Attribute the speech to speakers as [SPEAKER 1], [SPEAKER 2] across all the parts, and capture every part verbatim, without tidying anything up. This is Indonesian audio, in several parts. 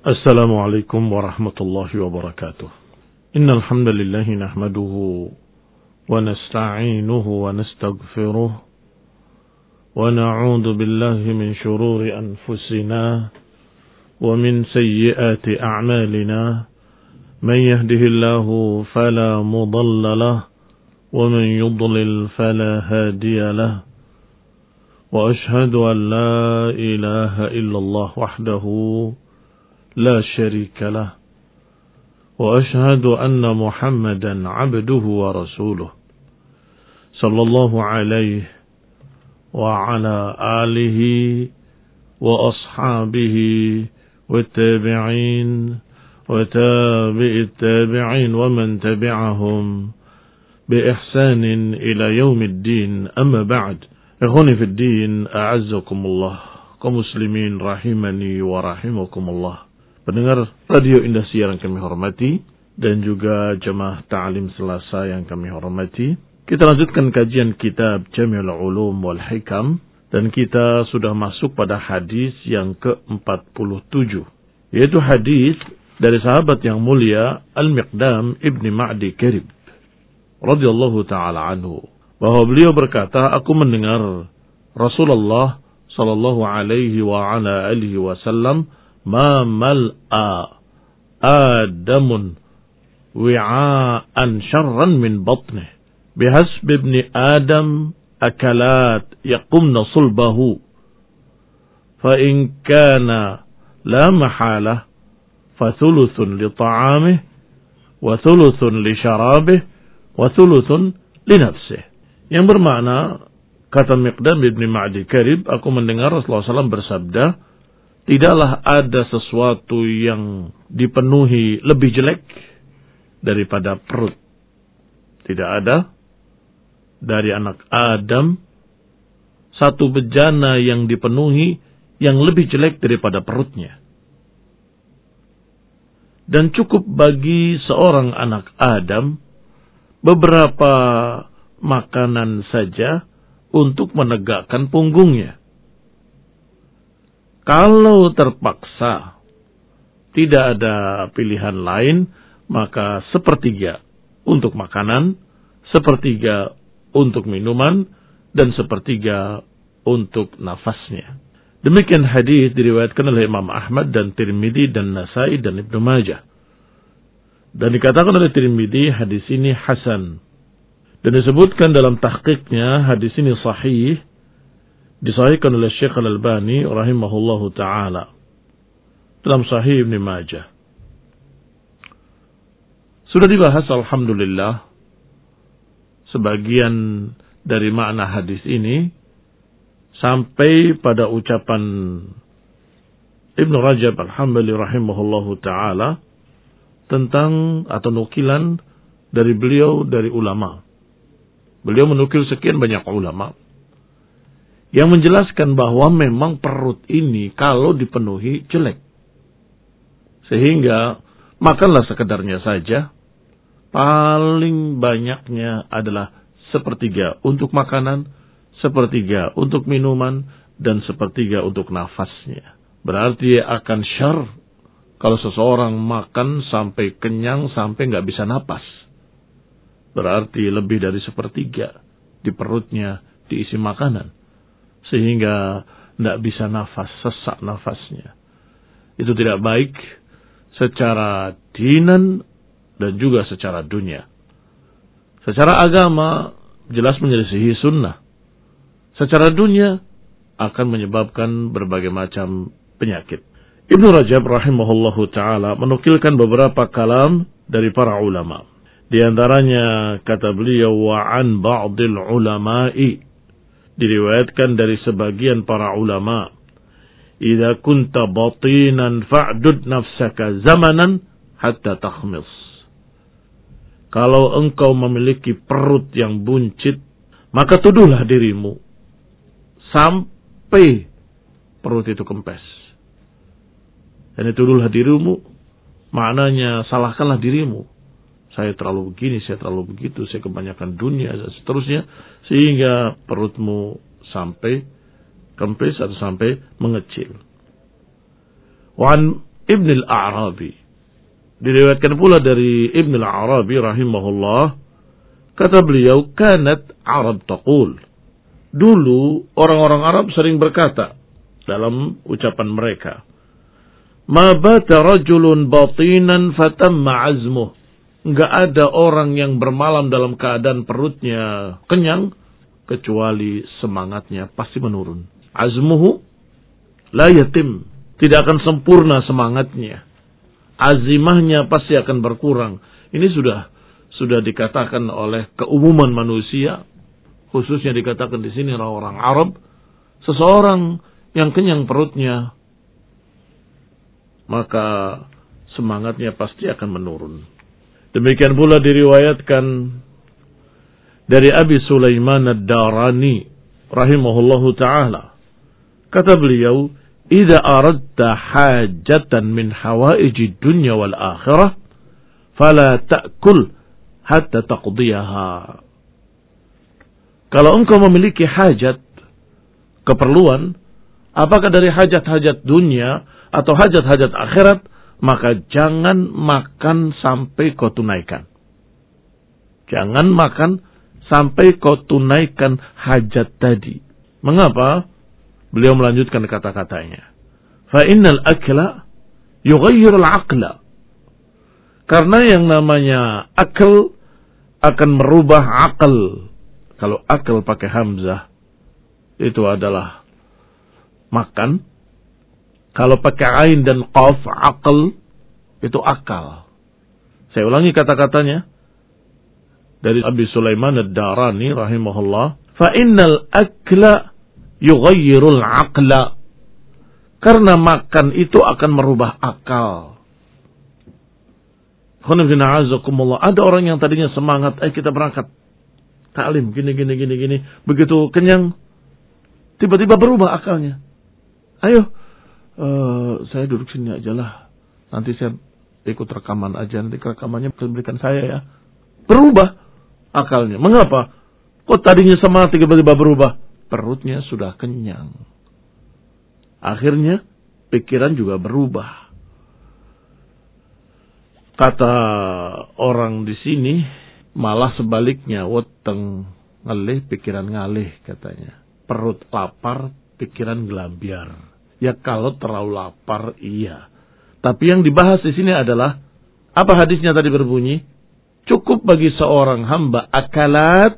[SPEAKER 1] السلام عليكم ورحمة الله وبركاته. إن الحمد لله نحمده ونستعينه ونستغفره ونعوذ بالله من شرور أنفسنا ومن سيئات أعمالنا. من يهده الله فلا مضل له ومن يضلل فلا هادي له. وأشهد أن لا إله إلا الله وحده لا شريك له وأشهد أن محمدا عبده ورسوله صلى الله عليه وعلى آله وأصحابه والتابعين وتابع التابعين ومن تبعهم بإحسان إلى يوم الدين. أما بعد، إخواني في الدين، أعزكم الله kaum muslimin rahimani wa rahimakumullah. Pendengar Radio Indosiar yang kami hormati dan juga jemaah ta'lim Selasa yang kami hormati, kita lanjutkan kajian kitab Jami'ul Ulum wal Hikam dan kita sudah masuk pada hadis yang ke empat puluh tujuh, yaitu hadis dari sahabat yang mulia Al-Miqdam Ibni Ma'di Karib radhiyallahu ta'ala anhu, bahwa beliau berkata, aku mendengar Rasulullah sallallahu alaihi wa ala alihi wasallam, ma mal'a adamun wi'a'an syarran min batnih bihasbi ibni adam akalat yaqumna sulbahu fa in kana la mahalah fa thuluthun li ta'amih wa thuluthun li syarabih wa thuluthun li nafsih. Yang bermakna, kata Miqdam bin Ma'di Karib, aku mendengar Rasulullah shallallahu alaihi wasallam bersabda, tidaklah ada sesuatu yang dipenuhi lebih jelek daripada perut. Tidak ada dari anak Adam satu bejana yang dipenuhi yang lebih jelek daripada perutnya. Dan cukup bagi seorang anak Adam beberapa makanan saja untuk menegakkan punggungnya. Kalau terpaksa tidak ada pilihan lain, maka sepertiga untuk makanan, sepertiga untuk minuman, dan sepertiga untuk nafasnya. Demikian hadis diriwayatkan oleh Imam Ahmad dan Tirmidzi dan Nasai dan Ibnu Majah. Dan dikatakan oleh Tirmidzi hadis ini hasan. Dan disebutkan dalam tahqiqnya hadis ini sahih, disahihkan oleh Syekh Al-Albani rahimahullahu ta'ala dalam Sahih Ibn Majah. Sudah dibahas alhamdulillah sebagian dari makna hadis ini sampai pada ucapan Ibn Rajab Al-Hambali rahimahullahu ta'ala tentang atau nukilan dari beliau dari ulama. Beliau menukil sekian banyak ulama yang menjelaskan bahwa memang perut ini kalau dipenuhi jelek. Sehingga makanlah sekedarnya saja. Paling banyaknya adalah sepertiga untuk makanan, sepertiga untuk minuman, dan sepertiga untuk nafasnya. Berarti akan syar kalau seseorang makan sampai kenyang, sampai nggak bisa napas. Berarti lebih dari sepertiga di perutnya diisi makanan, sehingga tidak bisa nafas, sesak nafasnya. Itu tidak baik secara dinan dan juga secara dunia. Secara agama jelas menyelisihi sunnah. Secara dunia akan menyebabkan berbagai macam penyakit. Ibnu Rajab rahimahullahu ta'ala menukilkan beberapa kalam dari para ulama. Di antaranya kata beliau, wa an ba'dil ulama'i, diriwayatkan dari sebagian para ulama, idza kunta batinan fa'dud nafsaka zamanan hatta takhmis. Kalau engkau memiliki perut yang buncit, maka tuduhlah dirimu sampai perut itu kempes. Dan tuduhlah dirimu, maknanya salahkanlah dirimu. Saya terlalu begini, saya terlalu begitu, saya kebanyakan dunia, dan seterusnya. Sehingga perutmu sampai kempis atau sampai mengecil. Wa an Ibn al-A'rabi. Diriwayatkan pula dari Ibn al-A'rabi rahimahullah, kata beliau, kanat Arab taqul. Dulu orang-orang Arab sering berkata dalam ucapan mereka, ma bata rajulun batinan fatamma azmuh. Enggak ada orang yang bermalam dalam keadaan perutnya kenyang kecuali semangatnya pasti menurun. Azmuhu la yatim, tidak akan sempurna semangatnya. Azimahnya pasti akan berkurang. Ini sudah sudah dikatakan oleh keumuman manusia, khususnya dikatakan di sini orang-orang Arab, seseorang yang kenyang perutnya maka semangatnya pasti akan menurun. Demikian pula diriwayatkan dari Abi Sulaiman ad-Darani rahimahullahu ta'ala. Kata beliau, "Idza aradta hajatan min hawaiji dunya wal akhirah, fala ta'kul hatta taqdiyaha." Kalau engkau memiliki hajat, keperluan, apakah dari hajat-hajat dunia atau hajat-hajat akhirat, maka jangan makan sampai kau tunaikan. Jangan makan sampai kau tunaikan hajat tadi. Mengapa? Beliau melanjutkan kata-katanya. Fa innal akla yughayyiru al-aqla. Karena yang namanya akal akan merubah akal. Kalau akal pakai hamzah itu adalah makan. Kalau pakai ain dan qaf, akal, itu akal. Saya ulangi kata-katanya. Dari Abi Sulaiman ad-Darani rahimahullah. Fa innal akla yughayyirul aqla. Karena makan itu akan merubah akal. Ada orang yang tadinya semangat, eh kita berangkat. Taklim, gini, gini, gini, gini. Begitu kenyang, tiba-tiba berubah akalnya. Ayo. Uh, saya duduk sini aja lah. Nanti saya ikut rekaman aja. Nanti rekamannya berikan saya ya. Berubah akalnya. Mengapa? Kok tadinya semangat tiba-tiba berubah? Perutnya sudah kenyang. Akhirnya pikiran juga berubah. Kata orang di sini, malah sebaliknya. Weteng ngalih, pikiran ngalih katanya. Perut lapar, pikiran gelambiar. Ya kalau terlalu lapar, iya. Tapi yang dibahas di sini adalah, apa hadisnya tadi berbunyi? Cukup bagi seorang hamba akalat,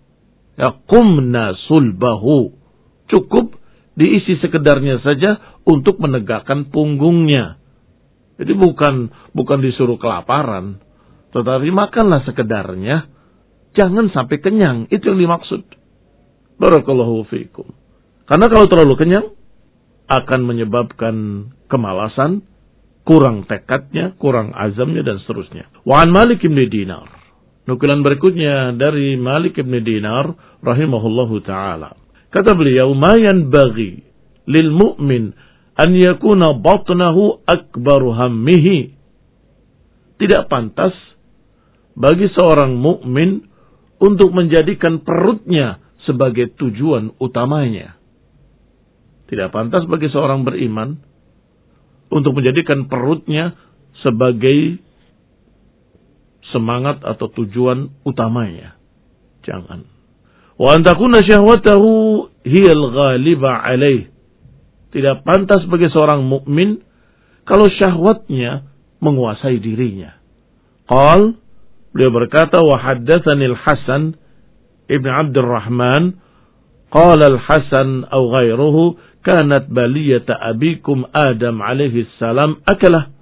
[SPEAKER 1] yaqumna sulbahu. Cukup diisi sekedarnya saja untuk menegakkan punggungnya. Jadi bukan bukan disuruh kelaparan, tetapi makanlah sekedarnya, jangan sampai kenyang. Itu yang dimaksud. Barakallahu fiikum. Karena kalau terlalu kenyang, akan menyebabkan kemalasan, kurang tekadnya, kurang azamnya, dan seterusnya. Wa an Malik ibn Dinar. Nukilan berikutnya dari Malik ibn Dinar rahimahullahu ta'ala. Kata beliau, ma yanbaghi lil mu'min an yakuna batnahu akbaru hammihi. Tidak pantas bagi seorang mukmin untuk menjadikan perutnya sebagai tujuan utamanya. Tidak pantas bagi seorang beriman untuk menjadikan perutnya sebagai semangat atau tujuan utamanya. Jangan. Wa an takuna syahwatahu hiyal ghaliba alaih. Tidak pantas bagi seorang mukmin kalau syahwatnya menguasai dirinya. Qal, beliau berkata, wa haddatsani al-Hasan ibn Abdurrahman qala al-Hasan aw ghairuhu kanat baliyata abikum Adam alaihi salam akalah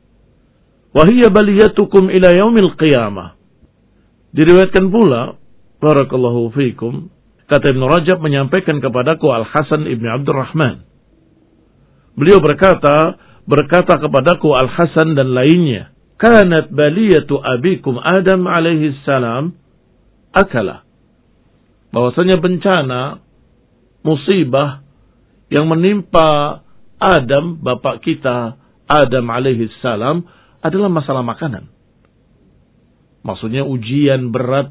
[SPEAKER 1] wa hiya baliyatukum ila yaumil qiyamah. Diriwayatkan pula, barakallahu fiikum, kata Ibn Rajab menyampaikan kepadaku Al-Hasan ibn Abdurrahman. Beliau berkata, berkata kepadaku Al-Hasan dan lainnya, kanat baliyatu abikum Adam alaihi salam akalah. Bahwasanya bencana, musibah yang menimpa Adam, bapak kita, Adam alaihi salam, adalah masalah makanan. Maksudnya ujian berat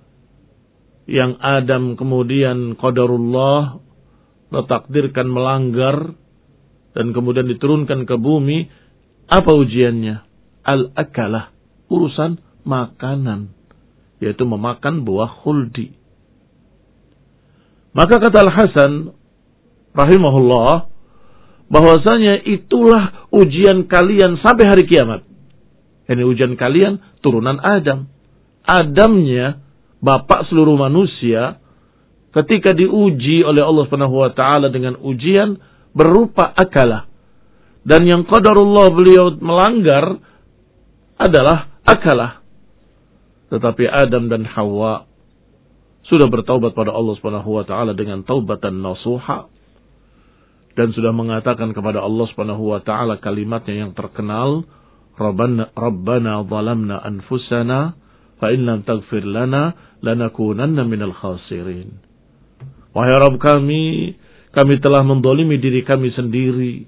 [SPEAKER 1] yang Adam kemudian qadarullah ditakdirkan melanggar dan kemudian diturunkan ke bumi Apa ujiannya? Al-akalah, urusan makanan, yaitu memakan buah khuldi. Maka kata Al-Hasan rahimahullah, bahwasanya itulah ujian kalian sampai hari kiamat. Ini ujian kalian turunan Adam. Adamnya, bapak seluruh manusia, ketika diuji oleh Allah Subhanahu wa taala dengan ujian berupa akalah. Dan yang qadarullah beliau melanggar adalah akalah. Tetapi Adam dan Hawa sudah bertaubat pada Allah Subhanahu wa taala dengan taubatan nasuha dan sudah mengatakan kepada Allah Subhanahu wa taala kalimatnya yang terkenal, Rabbana Rabbana zalamna anfusana fa in lam taghfir lana lanakunanna minal khasirin. Wahai Rabb kami, kami telah mendolimi diri kami sendiri.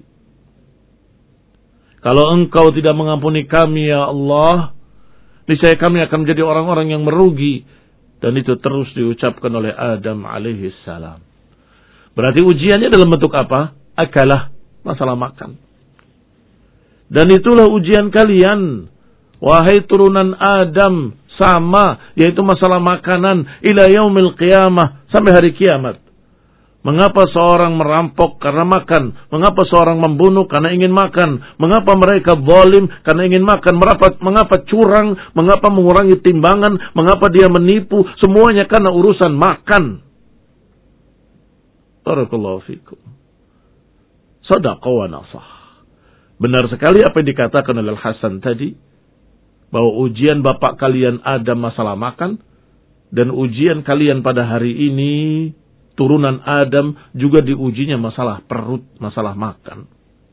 [SPEAKER 1] Kalau Engkau tidak mengampuni kami ya Allah, niscaya kami akan menjadi orang-orang yang merugi. Dan itu terus diucapkan oleh Adam alaihi salam. Berarti ujiannya dalam bentuk apa? Akalah, masalah makan. Dan itulah ujian kalian, wahai turunan Adam, sama, yaitu masalah makanan, ila yaumil qiyamah, sampai hari kiamat. Mengapa seorang merampok karena makan? Mengapa seorang membunuh karena ingin makan? Mengapa mereka zalim karena ingin makan? Mengapa, mengapa curang? Mengapa mengurangi timbangan? Mengapa dia menipu? Semuanya karena urusan makan. Barakallahu fikum. Shadaqa wa nasah. Benar sekali apa yang dikatakan oleh Al-Hasan tadi, bahwa ujian bapak kalian ada masalah makan, dan ujian kalian pada hari ini turunan Adam juga diujinya masalah perut, masalah makan.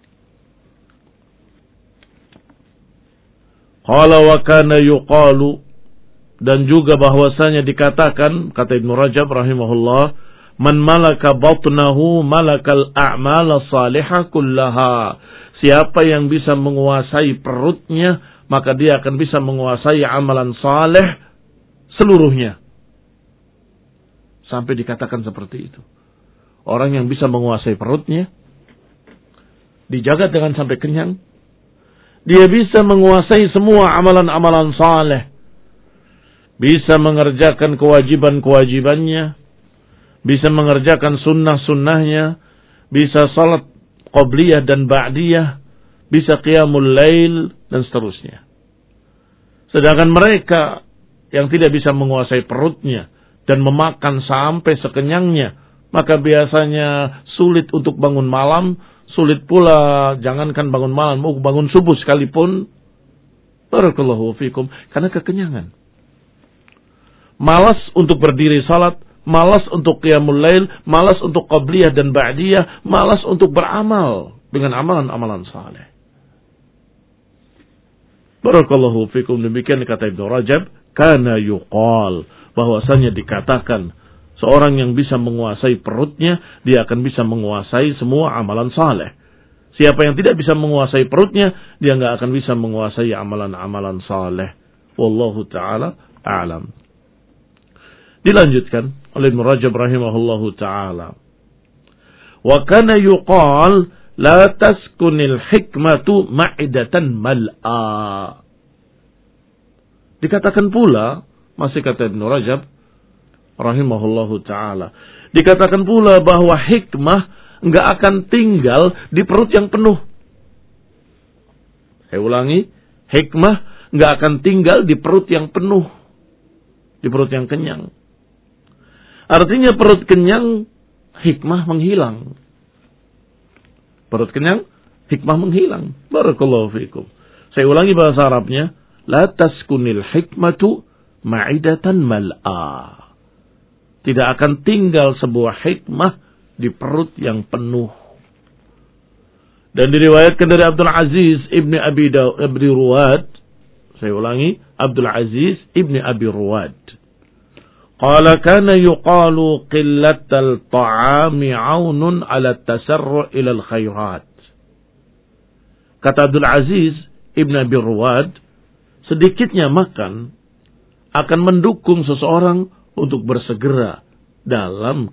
[SPEAKER 1] Qala wa kana yuqalu, dan juga bahwasanya dikatakan, kata Ibnu Rajab rahimahullah, man malaka batnahu malakal a'mal salihah kullaha. Siapa yang bisa menguasai perutnya, maka dia akan bisa menguasai amalan saleh seluruhnya. Sampai dikatakan seperti itu. Orang yang bisa menguasai perutnya, dijaga dengan sampai kenyang, dia bisa menguasai semua amalan-amalan saleh. Bisa mengerjakan kewajiban-kewajibannya, bisa mengerjakan sunnah-sunnahnya, bisa salat qabliyah dan ba'diyah, bisa qiyamul lail, dan seterusnya. Sedangkan mereka yang tidak bisa menguasai perutnya dan memakan sampai sekenyangnya, maka biasanya sulit untuk bangun malam, sulit pula jangankan bangun malam, mau bangun subuh sekalipun, barakallahu fikum, karena kekenyangan. Malas untuk berdiri salat, malas untuk qiyamul lail, malas untuk qabliyah dan ba'diyah, malas untuk beramal dengan amalan-amalan saleh. Barakallahu fikum. Demikian kata Ibnu Rajab, kana yuqal, bahwasanya dikatakan seorang yang bisa menguasai perutnya, dia akan bisa menguasai semua amalan saleh. Siapa yang tidak bisa menguasai perutnya, dia enggak akan bisa menguasai amalan-amalan saleh. Wallahu taala a'lam. Dilanjutkan oleh Ibnu Rajab rahimahullahu taala. Wa kana yuqal la taskunil hikmatu ma'idatan mal'a. Dikatakan pula, masih kata Ibnu Rajab rahimahullahu taala, dikatakan pula bahwa hikmah enggak akan tinggal di perut yang penuh. Saya ulangi, hikmah enggak akan tinggal di perut yang penuh, di perut yang kenyang. Artinya perut kenyang, hikmah menghilang. Perut kenyang, hikmah menghilang. Barakallahu fikum. Saya ulangi bahasa Arabnya, la taskunil hikmatu ma'idatan mal'a. Tidak akan tinggal sebuah hikmah di perut yang penuh. Dan diriwayatkan dari Abdul Aziz ibni Abi Abi Ruwad. Saya ulangi, Abdul Aziz ibni Abi Ruwad. Qala kana yuqalu qillatal ta'ami 'aunun 'ala at-tasarru' ila al-khairat. Kata Abdul Aziz ibni Abi Ruwad, sedikitnya makan akan mendukung seseorang untuk bersegera dalam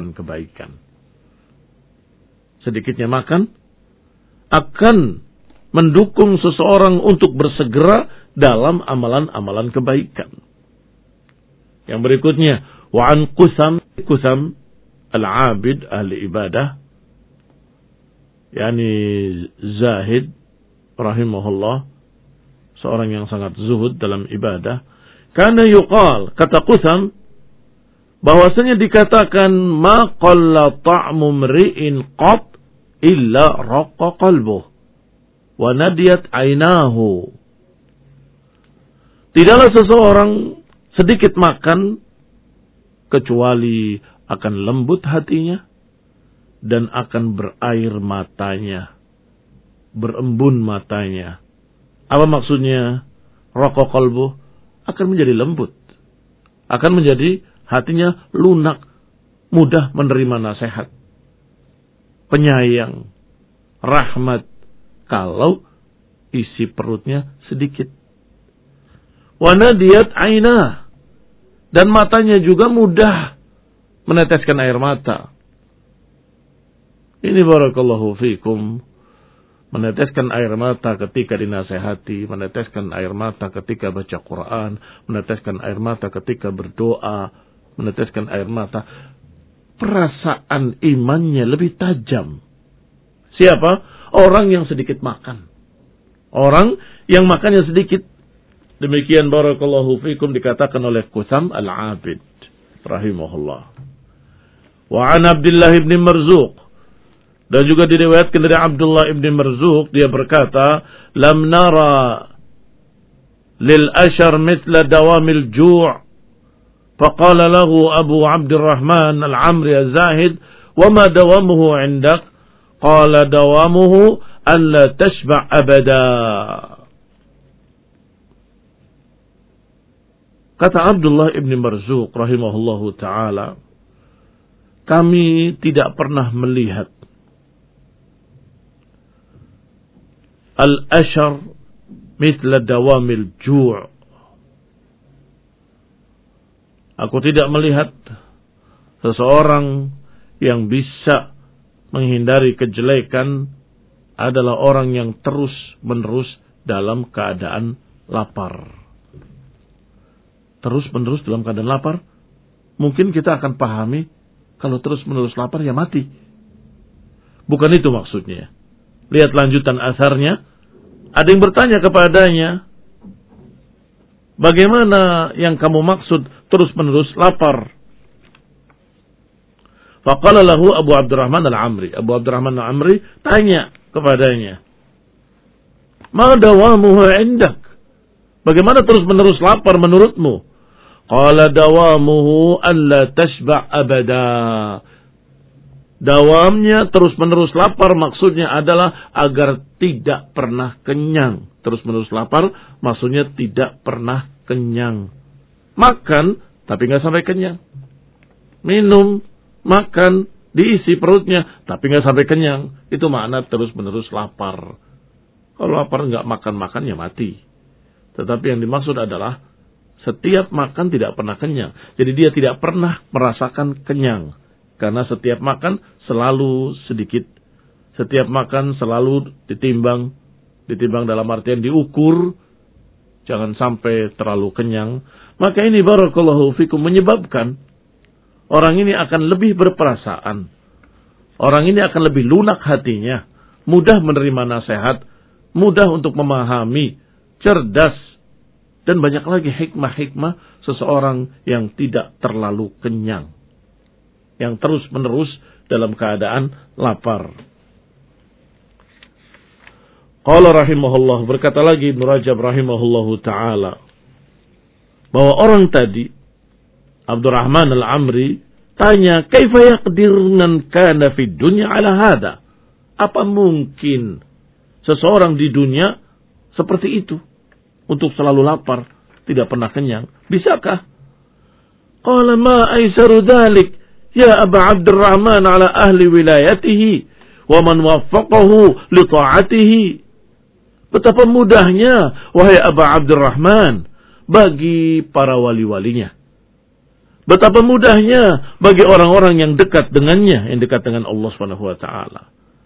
[SPEAKER 1] kebaikan-kebaikan. Sedikitnya makan akan mendukung seseorang untuk bersegera dalam amalan-amalan kebaikan. Yang berikutnya, wa an Qutham, Qutham al-abid ahli ibadah, yakni Zahid rahimahullah, seorang yang sangat zuhud dalam ibadah. Karena yuqal, kata Qutham, bahwasanya dikatakan ma qalla ta'mu mri'in qat illa raqqa qalbuh wa nadiyat ainahu. Tidaklah seseorang sedikit makan kecuali akan lembut hatinya dan akan berair matanya, berembun matanya. Apa maksudnya? Raqqa qalbuh, akan menjadi lembut, akan menjadi hatinya lunak, mudah menerima nasihat, penyayang, rahmat, kalau isi perutnya sedikit. Wa nadiyat ainah, dan matanya juga mudah meneteskan air mata. Ini barakallahu fikum, meneteskan air mata ketika dinasehati, meneteskan air mata ketika baca Quran, meneteskan air mata ketika berdoa, meneteskan air mata. Perasaan imannya lebih tajam. Siapa? Orang yang sedikit makan. Orang yang makannya sedikit. Demikian barakallahu fikum dikatakan oleh Qutham al-Abid rahimahullah. Wa an Abdullah ibn Marzuq, dan juga diriwayatkan dari Abdullah ibn Marzuq, dia berkata, lam nara lil ashar mithla dawamil ju' faqala lahu Abu Abdurrahman al-Amri az-Zahid wa ma dawamuhu indak qala dawamuhu an la tashba' abada. Kata Abdullah ibn Marzuq rahimahullahu ta'ala, kami tidak pernah melihat al-ashar mithla dawamil ju'. Aku tidak melihat seseorang yang bisa menghindari kejelekan adalah orang yang terus menerus dalam keadaan lapar. Terus menerus dalam keadaan lapar, mungkin kita akan pahami kalau terus menerus lapar ya mati. Bukan itu maksudnya. Lihat lanjutan asarnya. Ada yang bertanya kepadanya, bagaimana yang kamu maksud terus-menerus lapar? Faqala lahu Abu Abdurrahman al-Amri. Abu Abdurrahman al-Amri tanya kepadanya, ma dawamuhu indak? Bagaimana terus-menerus lapar menurutmu? Qala dawamuhu an la tashba' abada. Dawamnya terus-menerus lapar maksudnya adalah agar tidak pernah kenyang. Terus-menerus lapar maksudnya tidak pernah kenyang. Makan tapi nggak sampai kenyang. Minum, makan, diisi perutnya tapi nggak sampai kenyang. Itu makna terus-menerus lapar. Kalau lapar nggak makan-makan ya mati. Tetapi yang dimaksud adalah setiap makan tidak pernah kenyang. Jadi dia tidak pernah merasakan kenyang. Karena setiap makan selalu sedikit. Setiap makan selalu ditimbang. Ditimbang dalam artian diukur. Jangan sampai terlalu kenyang. Maka ini barakallahu fikum menyebabkan orang ini akan lebih berperasaan. Orang ini akan lebih lunak hatinya. Mudah menerima nasihat. Mudah untuk memahami. Cerdas. Dan banyak lagi hikmah-hikmah seseorang yang tidak terlalu kenyang. Yang terus-menerus dalam keadaan lapar. Qala rahimahullah, berkata lagi Ibnu Rajab rahimahullahu ta'ala, bahwa orang tadi, Abdurrahman al-Amri, tanya, kaifa yaqdir man kana fid dunya ala hada? Apa mungkin seseorang di dunia seperti itu? Untuk selalu lapar, tidak pernah kenyang. Bisakah? Qala ma aisaru dhalik ya Aba Abdurrahman ala ahli wilayatihi wa man waffaqahu li ta'atihi. Betapa mudahnya wahai Aba Abdurrahman bagi para wali-walinya. Betapa mudahnya bagi orang-orang yang dekat dengannya, yang dekat dengan Allah Subhanahu wa taala.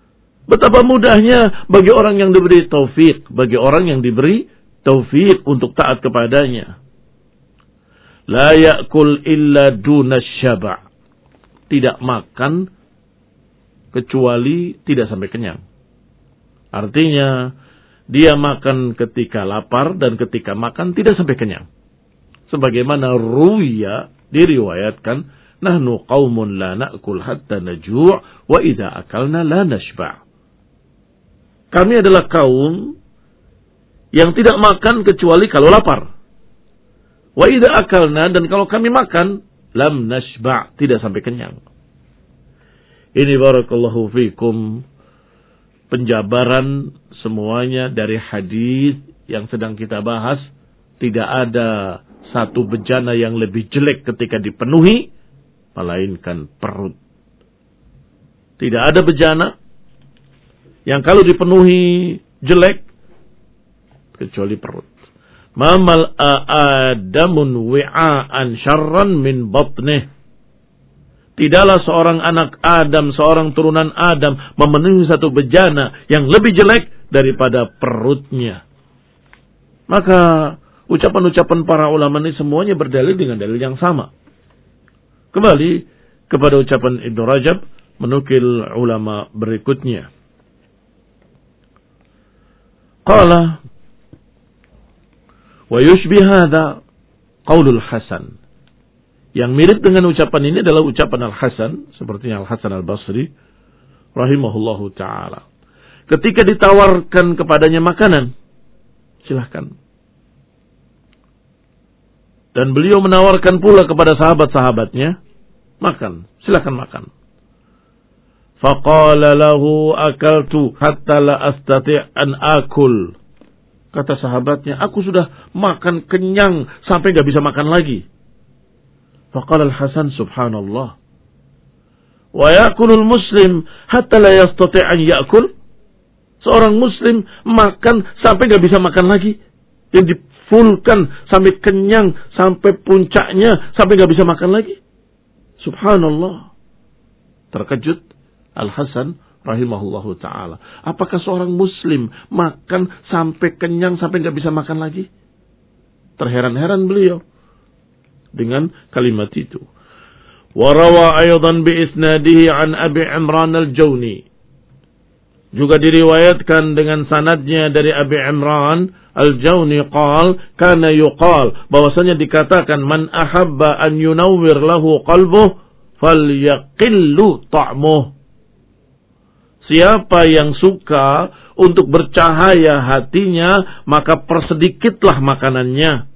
[SPEAKER 1] Betapa mudahnya bagi orang yang diberi taufik, bagi orang yang diberi taufik untuk taat kepadanya. La ya'kul illa duna syaba'. Tidak makan kecuali tidak sampai kenyang. Artinya, dia makan ketika lapar dan ketika makan tidak sampai kenyang. Sebagaimana ruya diriwayatkan, nahnu qaumun la na'kul hatta najuu' wa idza akalna la nashba'. Kami adalah kaum yang tidak makan kecuali kalau lapar. Wa idza akalna, dan kalau kami makan lam nashba', tidak sampai kenyang. Ini barakallahu fikum penjabaran semuanya dari hadis yang sedang kita bahas. Tidak ada satu bejana yang lebih jelek ketika dipenuhi melainkan perut. Tidak ada bejana yang kalau dipenuhi jelek kecuali perut. Mamal adamun wi'aan syarran min batnih. Tidaklah seorang anak Adam, seorang turunan Adam memenuhi satu bejana yang lebih jelek daripada perutnya. Maka ucapan-ucapan para ulama ini semuanya berdalil dengan dalil yang sama. Kembali kepada ucapan Ibnu Rajab menukil ulama berikutnya. Qala wa yushbih hadha qaulul Hasan. Yang mirip dengan ucapan ini adalah ucapan Al-Hasan, seperti Al-Hasan Al-Basri rahimahullahu taala. Ketika ditawarkan kepadanya makanan, silahkan. Dan beliau menawarkan pula kepada sahabat-sahabatnya, makan, silahkan makan. Faqala lahu akaltu hatta la astati' an akul. Kata sahabatnya, aku sudah makan kenyang sampai gak bisa makan lagi. Faqala Al-Hasan, subhanallah. Wa yakulul muslim hatta la yastati' an yakul. Seorang muslim makan sampai gak bisa makan lagi. Yang difulkan sampai kenyang, sampai puncaknya, sampai gak bisa makan lagi. Subhanallah. Terkejut Al-Hasan rahimahullahu ta'ala. Apakah seorang muslim makan sampai kenyang, sampai gak bisa makan lagi? Terheran-heran beliau dengan kalimat itu. Warawa aydan bi isnadihi an Abi Imran al-Jawni. Juga diriwayatkan dengan sanadnya dari Abi Imran al-Jawni qal kana yuqal, bahwasanya dikatakan man ahabba an yunawwir lahu qalbuh falyaqillu ta'muh. Siapa yang suka untuk bercahaya hatinya, maka persedikitlah makanannya.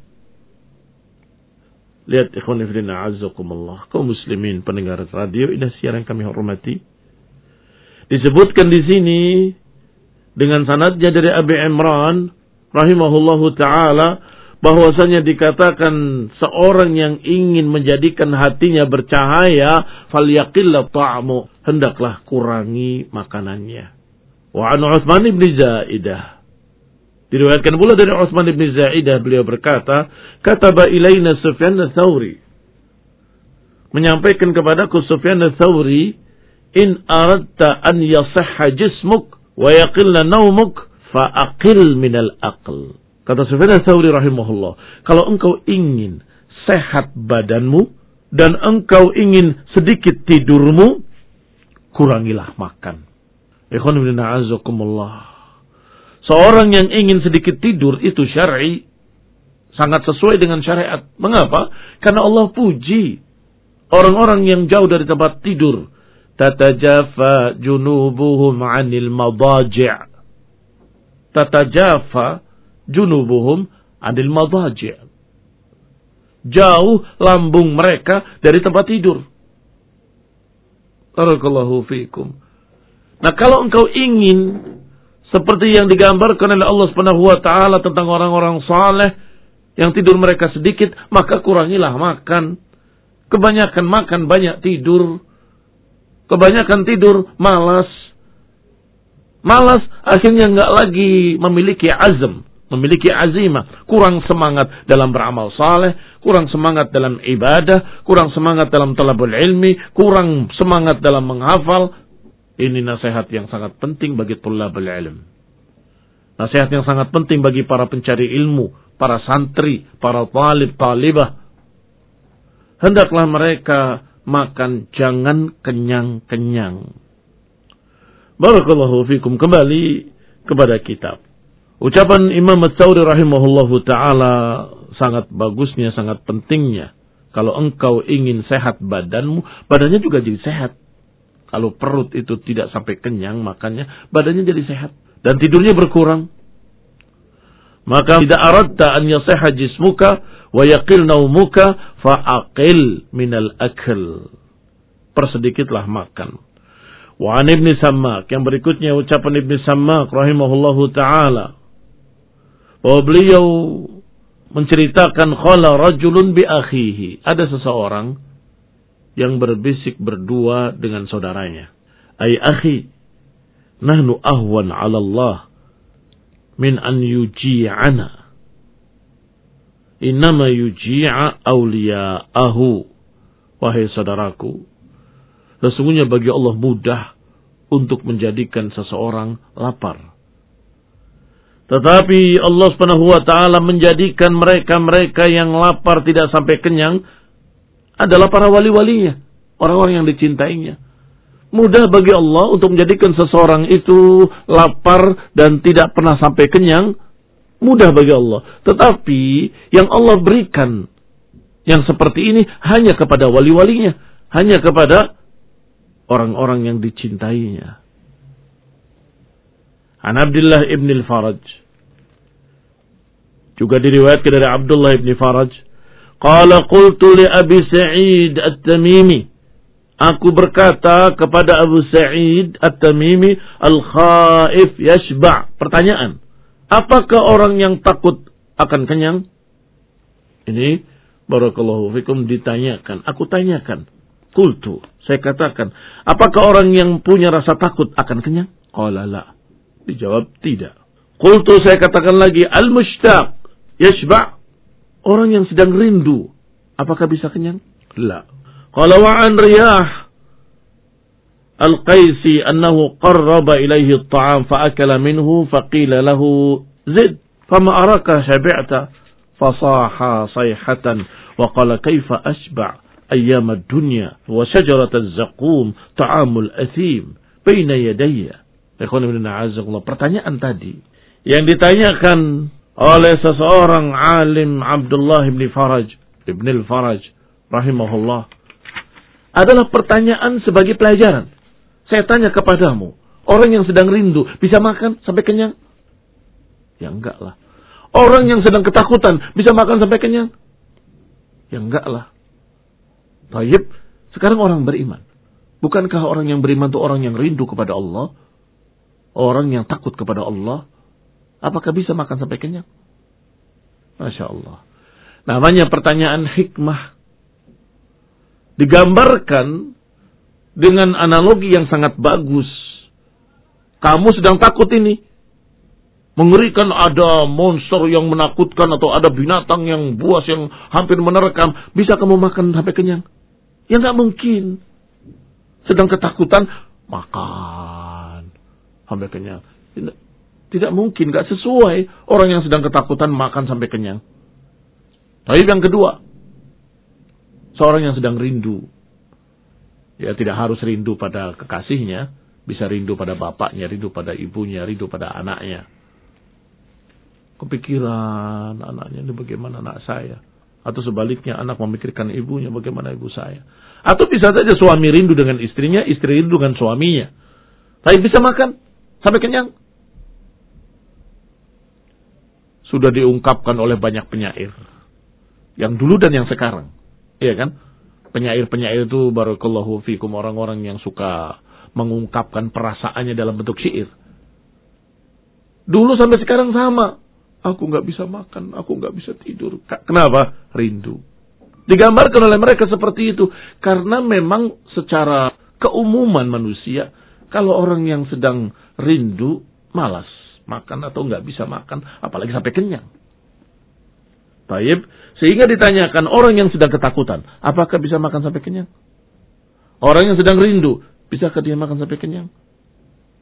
[SPEAKER 1] Lihat ikhwan fillah azzakumullah, kaum muslimin pendengar radio ini siaran kami hormati. Disebutkan di sini dengan sanadnya dari Abi Imran rahimahullahu taala bahwasanya dikatakan seorang yang ingin menjadikan hatinya bercahaya falyaqilla ta'mu, hendaklah kurangi makanannya. Wa an Utsman bin Zaidah, diriwayatkan pula dari Utsman bin Zaidah, beliau berkata, kataba ilaina Sufyan ats-Tsauri, menyampaikan kepadaku Sufyan ats-Tsauri, in aradta an yasihha jismuk wa yaqilla naumuk fa aqil minal aql. Kata Sufyan ats-Tsauri rahimahullah, kalau engkau ingin sehat badanmu dan engkau ingin sedikit tidurmu, kurangilah makan. Ikhwan fillah azakumullah. Seorang yang ingin sedikit tidur itu syar'i, sangat sesuai dengan syariat. Mengapa? Karena Allah puji orang-orang yang jauh dari tempat tidur. Tatajafa junubuhum 'anil madaji'. Tatajafa junubuhum 'anil madaji'. Jauh lambung mereka dari tempat tidur. Barakallahu fiikum. Nah, kalau engkau ingin seperti yang digambarkan oleh Allah Subhanahu wa taala tentang orang-orang saleh yang tidur mereka sedikit, maka kurangilah makan. Kebanyakan makan, banyak tidur. Kebanyakan tidur, malas. Malas akhirnya enggak lagi memiliki azam, memiliki azimah, kurang semangat dalam beramal saleh, kurang semangat dalam ibadah, kurang semangat dalam talabul ilmi, kurang semangat dalam menghafal. Ini nasihat yang sangat penting bagi thulabul ilm. Nasihat yang sangat penting bagi para pencari ilmu, para santri, para talib, talibah. Hendaklah mereka makan jangan kenyang-kenyang. Barakallahu fikum. Kembali kepada kitab. Ucapan Imam Ats-Tsauri rahimahullahu ta'ala sangat bagusnya, sangat pentingnya. Kalau engkau ingin sehat badanmu, badannya juga jadi sehat. Kalau perut itu tidak sampai kenyang makannya, badannya jadi sehat. Dan tidurnya berkurang. Maka tidak aradta an yasihha jismuka wa yaqil naumuka fa'aqil minal akl. Persedikitlah makan. Wa an Ibnu Sammak, yang berikutnya ucapan Ibnu Sammak rahimahullahu taala, bahwa beliau menceritakan qala rajulun bi akhihi, ada seseorang yang berbisik berdua dengan saudaranya. Ai akhi, nahnu ahwan 'ala Allah min an yuji'ana. Innama yuji'a awliya'ahu. Wahai saudaraku, sesungguhnya bagi Allah mudah untuk menjadikan seseorang lapar. Tetapi Allah Subhanahu wa taala menjadikan mereka-mereka yang lapar tidak sampai kenyang adalah para wali-walinya, orang-orang yang dicintainya. Mudah bagi Allah untuk menjadikan seseorang itu lapar dan tidak pernah sampai kenyang. Mudah bagi Allah. Tetapi yang Allah berikan yang seperti ini hanya kepada wali-walinya, hanya kepada orang-orang yang dicintainya. An Abdullah ibn al-Faraj, juga diriwayatkan dari Abdullah ibn Faraj, qala qultu li Abi Sa'id At-Tamimi, aku berkata kepada Abu Sa'id At-Tamimi, al-khaif yashba'. Pertanyaan, apakah orang yang takut akan kenyang? Ini barakallahu fikum ditanyakan, aku tanyakan. Qultu, saya katakan, apakah orang yang punya rasa takut akan kenyang? Qala la. Dijawab tidak. Qultu, saya katakan lagi, al-mushtaq yashba'. Orang yang sedang rindu, apakah bisa kenyang? La. Qala wa an Riyah al-Qaisi annahu qarraba ilayhi at-ta'am fa akala minhu fa qila lahu zid fama araka shabi'ta fasaha sayhatan wa qala kayfa ashba' ayyam ad-dunya wa shajarat az-zaqum ta'amul athim baina yadayya. Ikhwan ibn a'azzakallah, pertanyaan tadi yang ditanyakan oleh seseorang alim Abdullah ibn Faraj ibn al-Faraj rahimahullah adalah pertanyaan sebagai pelajaran. Saya tanya kepadamu, orang yang sedang rindu bisa makan sampai kenyang? Ya enggak lah. Orang yang sedang ketakutan bisa makan sampai kenyang? Ya enggak lah. Baik, sekarang orang beriman. Bukankah orang yang beriman itu orang yang rindu kepada Allah? Orang yang takut kepada Allah? Apakah bisa makan sampai kenyang? Masya Allah. Namanya pertanyaan hikmah. Digambarkan dengan analogi yang sangat bagus. Kamu sedang takut ini. Mengerikan, ada monster yang menakutkan atau ada binatang yang buas yang hampir menerkam. Bisa kamu makan sampai kenyang? Ya nggak mungkin. Sedang ketakutan, makan sampai kenyang. Tidak, tidak mungkin, nggak sesuai. Orang yang sedang ketakutan makan sampai kenyang. Tapi yang kedua, seorang yang sedang rindu. Ya tidak harus rindu pada kekasihnya. Bisa rindu pada bapaknya, rindu pada ibunya, rindu pada anaknya. Kepikiran anaknya, ini bagaimana anak saya. Atau sebaliknya, anak memikirkan ibunya, bagaimana ibu saya. Atau bisa saja suami rindu dengan istrinya, istri rindu dengan suaminya. Tapi bisa makan sampai kenyang. Sudah diungkapkan oleh banyak penyair. Yang dulu dan yang sekarang. Iya kan? Penyair-penyair itu barakallahu fikum, orang-orang yang suka mengungkapkan perasaannya dalam bentuk syair. Dulu sampai sekarang sama. Aku nggak bisa makan, aku nggak bisa tidur. Kenapa? Rindu. Digambarkan oleh mereka seperti itu. Karena memang secara keumuman manusia, kalau orang yang sedang rindu, malas makan atau nggak bisa makan, apalagi sampai kenyang. Baik, sehingga ditanyakan orang yang sedang ketakutan, apakah bisa makan sampai kenyang? Orang yang sedang rindu, bisakah dia makan sampai kenyang?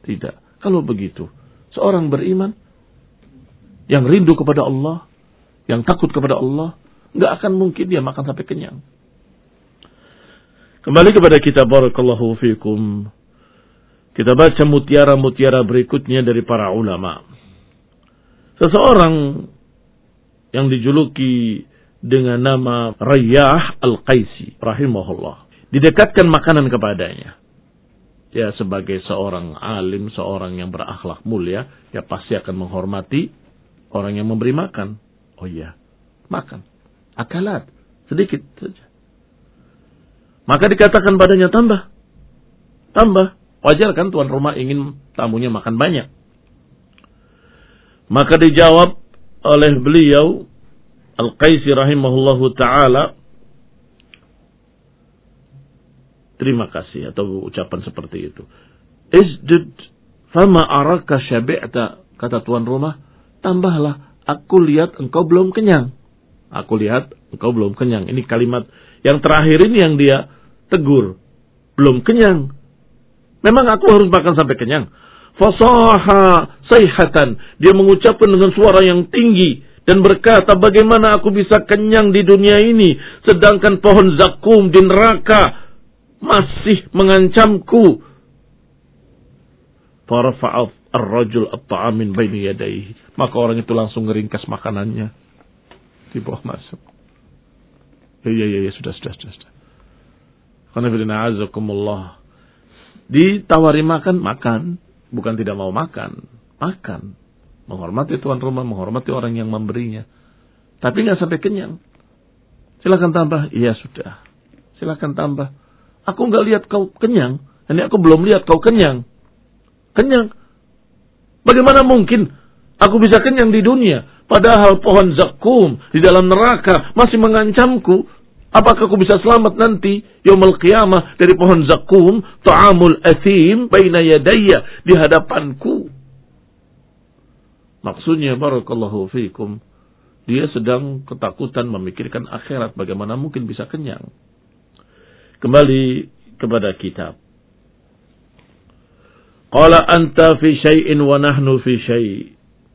[SPEAKER 1] Tidak. Kalau begitu, seorang beriman yang rindu kepada Allah, yang takut kepada Allah, nggak akan mungkin dia makan sampai kenyang. Kembali kepada kitab Barakallahu Fikum. Kita baca mutiara-mutiara berikutnya dari para ulama. Seseorang yang dijuluki dengan nama Rayyah Al-Qaisi rahimahullah, didekatkan makanan kepadanya. Ya, sebagai seorang alim, seorang yang berakhlak mulia, ya pasti akan menghormati orang yang memberi makan. Oh iya, makan. Akalat, sedikit saja. Maka dikatakan padanya, tambah. Tambah. Wajar kan tuan rumah ingin tamunya makan banyak. Maka dijawab oleh beliau, Al-Qaisi rahimahullahu ta'ala, terima kasih, atau ucapan seperti itu. Isjud fama araka syabi'ta, kata tuan rumah, tambahlah, aku lihat engkau belum kenyang. Aku lihat engkau belum kenyang. Ini kalimat yang terakhir ini yang dia tegur. Belum kenyang. Memang aku harus makan sampai kenyang. Fasaha sayhatan. Dia mengucapkan dengan suara yang tinggi dan berkata, bagaimana aku bisa kenyang di dunia ini sedangkan pohon zakum di neraka masih mengancamku. Farafa'af ar-rajul at-ta'am min baini yadayhi. Maka orang itu langsung ngeringkas makanannya. Di bawah masuk. Ya, ya, ya, ya, sudah, sudah, sudah. sudah. Qanifidina azakumullah. Ditawari makan, makan. Bukan tidak mau makan. Makan. Menghormati tuan rumah, menghormati orang yang memberinya. Tapi nggak sampai kenyang. Silakan tambah. Iya, sudah. Silakan tambah. Aku nggak lihat kau kenyang. Ini aku belum lihat kau kenyang. Kenyang. Bagaimana mungkin aku bisa kenyang di dunia? Padahal pohon zakum di dalam neraka masih mengancamku. Apakah aku bisa selamat nanti yaumul qiyamah dari pohon zakum, ta'amul athim baina yadayya, di hadapanku? Maksudnya barakallahu fikum, dia sedang ketakutan memikirkan akhirat, bagaimana mungkin bisa kenyang. Kembali kepada kitab. Qala anta fi syai'in wa nahnu fi syai'.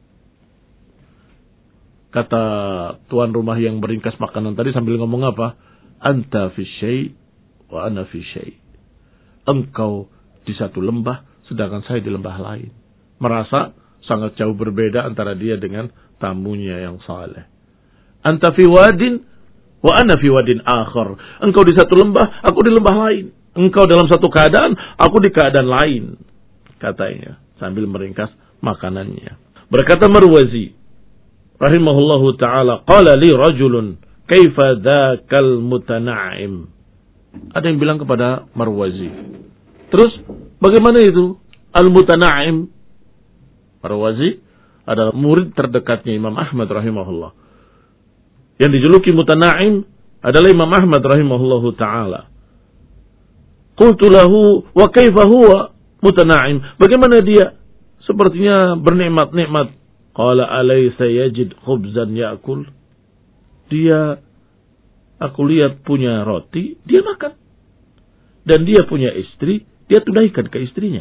[SPEAKER 1] Kata tuan rumah yang beringkas makanan tadi sambil ngomong apa? Anta fi syai' wa ana fi syai'. Engkau di satu lembah, sedangkan saya di lembah lain. Merasa sangat jauh berbeda antara dia dengan tamunya yang saleh. Anta fi wadin wa ana fi wadin akhar. Engkau di satu lembah, aku di lembah lain. Engkau dalam satu keadaan, aku di keadaan lain, katanya sambil meringkas makanannya. Berkata Marwazi rahimahullahu ta'ala, qala li rajulun kaifa dzakal mutana'im. Ada yang bilang kepada Marwazi, terus bagaimana itu al-mutana'im? Marwazi adalah murid terdekatnya Imam Ahmad rahimahullah. Yang dijuluki mutana'im adalah Imam Ahmad rahimahullahu ta'ala. Qultu lahu wa kaifa huwa mutana'im? Bagaimana dia sepertinya bernikmat-nikmat? Qala alaysa yajid khubzan ya'kul? Dia, aku lihat punya roti, dia makan. Dan dia punya istri, dia tunaikan ke istrinya.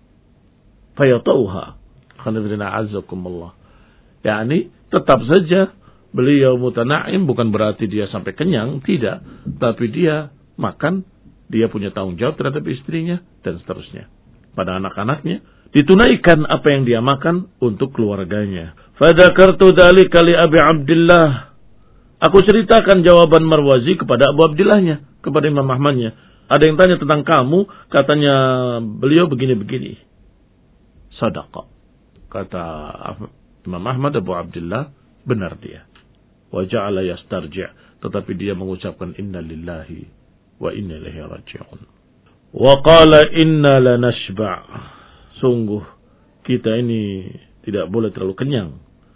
[SPEAKER 1] Fayatauha. Khanifidina azakumullah. Yani, tetap saja beliau mutana'im bukan berarti dia sampai kenyang, tidak. Tapi dia makan, dia punya tanggung jawab terhadap istrinya, dan seterusnya. Pada anak-anaknya, ditunaikan apa yang dia makan untuk keluarganya. Fadzakartu dzalika li Abi Abdullah. Aku ceritakan jawaban Marwazi kepada Abu Abdillahnya, kepada Imam Ahmadnya. Ada yang tanya tentang kamu, katanya beliau begini-begini. Sadaqa. Kata Imam Ahmad, Abu Abdillah, benar dia. Wa ja'ala yastarji', tetapi dia mengucapkan inna lillahi wa inna ilaihi raji'un. Wa qala inna lanashba'. Sungguh kita ini tidak boleh terlalu kenyang.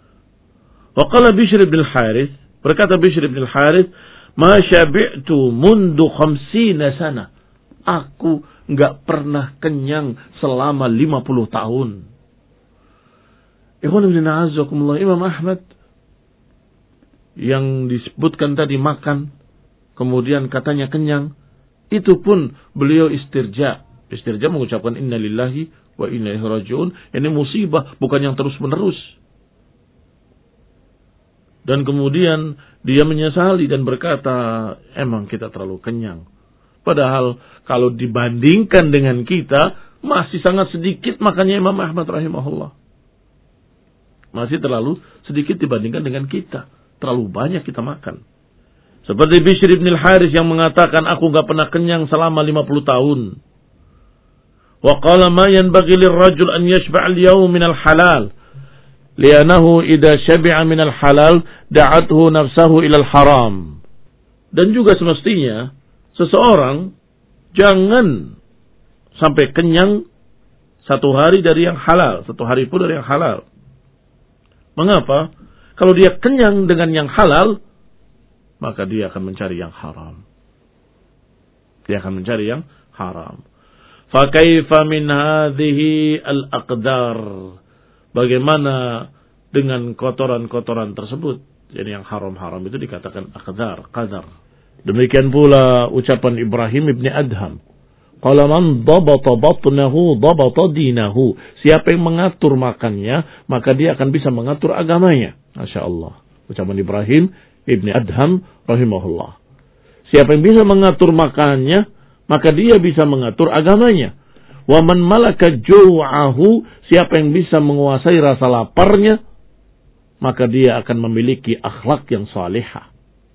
[SPEAKER 1] Wa qala Bishr bin Harith, berkata Bishr bin Harith, ma syabi'tu mundu khamsina sana. Aku enggak pernah kenyang selama lima puluh tahun. Ikhwan ibn a'azakumullah, Imam Ahmad yang disebutkan tadi makan, kemudian katanya kenyang, itu pun beliau istirja. Istirja mengucapkan inna lillahi wa inna ilaihi raji'un. Ini musibah, bukan yang terus-menerus. Dan kemudian dia menyesali dan berkata, emang kita terlalu kenyang. Padahal kalau dibandingkan dengan kita, masih sangat sedikit makannya Imam Ahmad rahimahullah. Masih terlalu sedikit dibandingkan dengan kita. Terlalu banyak kita makan. Seperti Bishr ibn al-Harith yang mengatakan, aku gak pernah kenyang selama lima puluh tahun. Wa qala ma yanbaghi lirrajul an yashba' al-yawm min al-halal. Li'annahu idha syabi'a min al-halal da'athu nafsahu ila al-haram. Dan juga semestinya seseorang jangan sampai kenyang satu hari dari yang halal, satu hari pun dari yang halal. Mengapa? Kalau dia kenyang dengan yang halal, maka dia akan mencari yang haram. Dia akan mencari yang haram. Fa kaifa min hadhihi al-aqdar? Bagaimana dengan kotoran-kotoran tersebut? Jadi yang haram-haram itu dikatakan aqdar, qadar. Demikian pula ucapan Ibrahim ibn Adham. Qala man dabata batnahu dabata dinahu. Siapa yang mengatur makannya, maka dia akan bisa mengatur agamanya. Masya Allah. Ucapan Ibrahim ibn Adham rahimahullah. Siapa yang bisa mengatur makannya, maka dia bisa mengatur agamanya. Wa man malaka ju'ahu, siapa yang bisa menguasai rasa laparnya, maka dia akan memiliki akhlak yang salihah.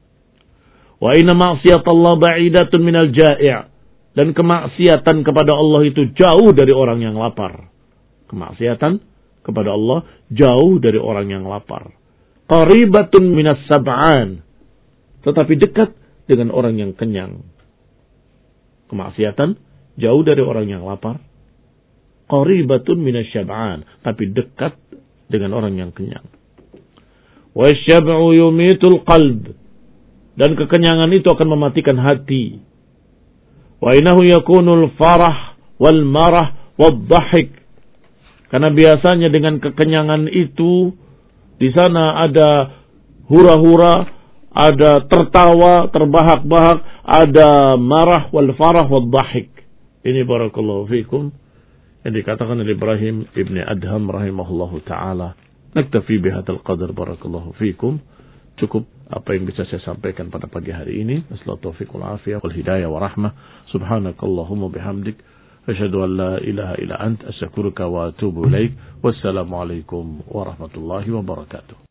[SPEAKER 1] Wa inna ma'siyatallah ba'idatun minal ja'i'. Dan kemaksiatan kepada Allah itu jauh dari orang yang lapar. Kemaksiatan kepada Allah jauh dari orang yang lapar. Qaribatun minas sab'an. Tetapi dekat dengan orang yang kenyang. Kemaksiatan jauh dari orang yang lapar. Qaribatun minas sab'an. Tapi dekat dengan orang yang kenyang. Wasyab'u yumitul qalb. Dan kekenyangan itu akan mematikan hati. Wa innahu yakunul farah wal marah wad dhahik. Karena biasanya dengan kekenyangan itu di sana ada hura-hura, ada tertawa, terbahak-bahak, ada marah wal farah wad dhahik. Ini barakallahu fikum yang dikatakan oleh Ibrahim ibn Adham rahimahullahu taala. Naktafi bihadzal qadar barakallahu fikum. Cukup apa yang bisa saya sampaikan pada pagi hari ini. Assalamualaikum taufiq wal afiyah wal hidayah wa rahmah. Subhanakallahumma bihamdik asyhadu an la ilaha illa ant astaghfiruka wa atubu ilaik. Wassalamualaikum warahmatullahi wabarakatuh.